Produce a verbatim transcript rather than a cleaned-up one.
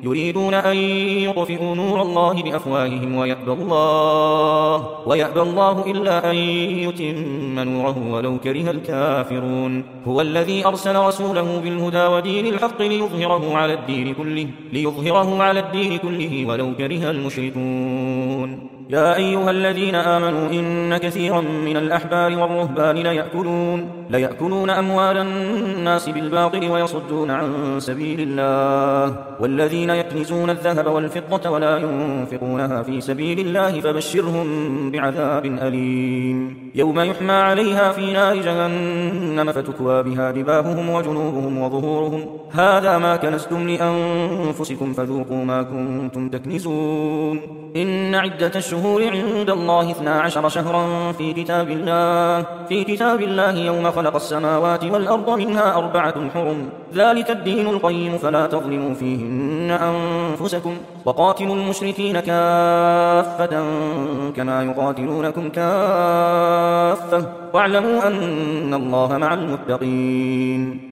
يريدون أن يطفئوا نور الله بأفواههم ويأبى الله, ويأبى الله إلا أن يتم نوره ولو كره الكافرون. هو الذي أرسل رسوله بالهدى ودين الحق ليظهره على الدين كله, ليظهره على الدين كله ولو كره المشركون. يا أيها الذين آمنوا إن كثيرا من الأحبار والرهبان ليأكلون, ليأكلون أموال الناس بالباطل ويصدون عن سبيل الله, والذين يكنزون الذهب والفضة ولا ينفقونها في سبيل الله فبشرهم بعذاب أليم. يوم يحمى عليها في نار جهنم فتكوى بها جباههم وجنوبهم وظهورهم, هذا ما كنزتم لأنفسكم فذوقوا ما كنتم تكنزون. إن عدة الشهور عند الله اثنا عشر شهرا في كتاب الله, في كتاب الله يوم خلق السماوات والأرض منها أربعة حرم, ذلك الدين القيم فلا تظلموا فيهن أنفسكم, وقاتلوا المشركين كافة كما يقاتلونكم كافة, واعلموا أن الله مع المتقين.